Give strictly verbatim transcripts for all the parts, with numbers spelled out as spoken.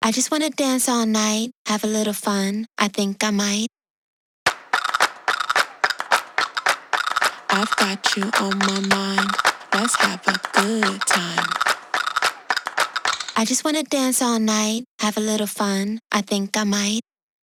I just wanna dance all night, have a little fun. I think I might. I've got you on my mind. Let's have a good time. I just wanna dance all night, have a little fun. I think I might.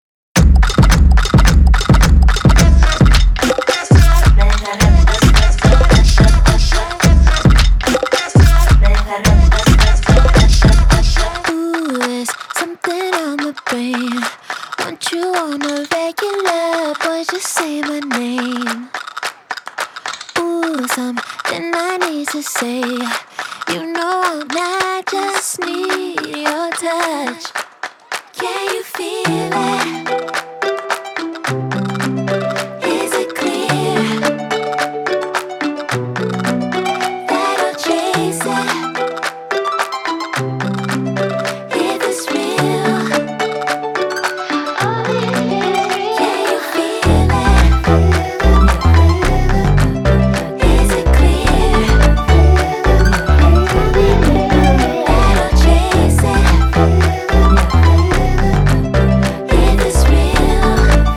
Ooh, there's something on the brain. Want you on a regular, boy, just say my name. Ooh, something I need to say. You know I just need your touch. Can you feel it? Is it clear that I'll chase it if it's real? Can you feel it? Is it clear that I'll chase it if it's real?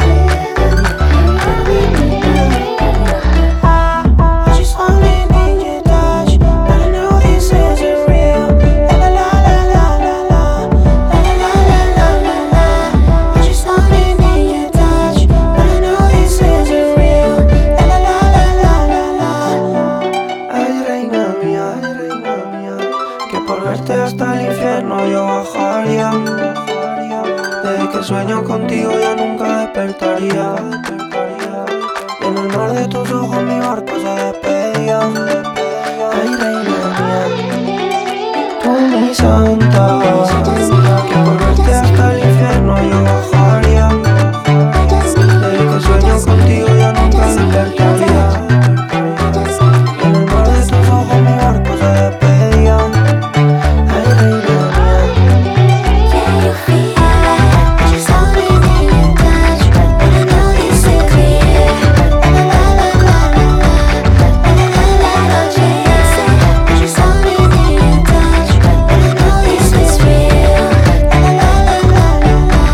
I just only need your touch, but I know this isn't real. La la la la la la la la la la la la. I just only need your touch, but I know this isn't real. La la la la la la. Ay, reina mía, ay, reina mía, que por verte hasta el infierno yo bajaría. Desde que sueño contigo ya nunca despertaría. Y en el mar de tus ojos mi barco se despedía. Ay, reina mía, tú mi santa, que por verte hasta el infierno yo bajaría. Desde que sueño contigo ya nunca despertaría. Y en el mar de tus ojos mi barco se despedía. Ay, reina mía. Can you feel it? I just only need your touch, but I know this is clear. La la la la la la la la la la. Chase it. I just only need your touch, but I know this is real. La la la la la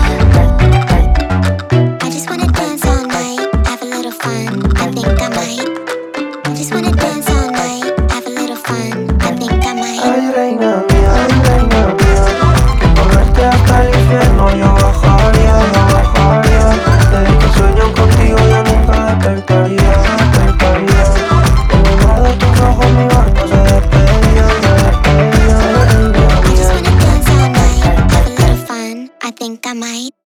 la. I just wanna dance all night, have a little fun. I think I might. I just wanna dance all night, have a little fun. I think I might. Ay, reina mía, ay, reina mía, que por verte hasta el infierno yo bajaría, yo bajaría. Desde que sueño contigo ya nunca despertaría, despertaría. En el mar de tus ojos mi barco se despedía, se despedía. Ay, reina I just mía. wanna dance all night, have a little fun. I think I might.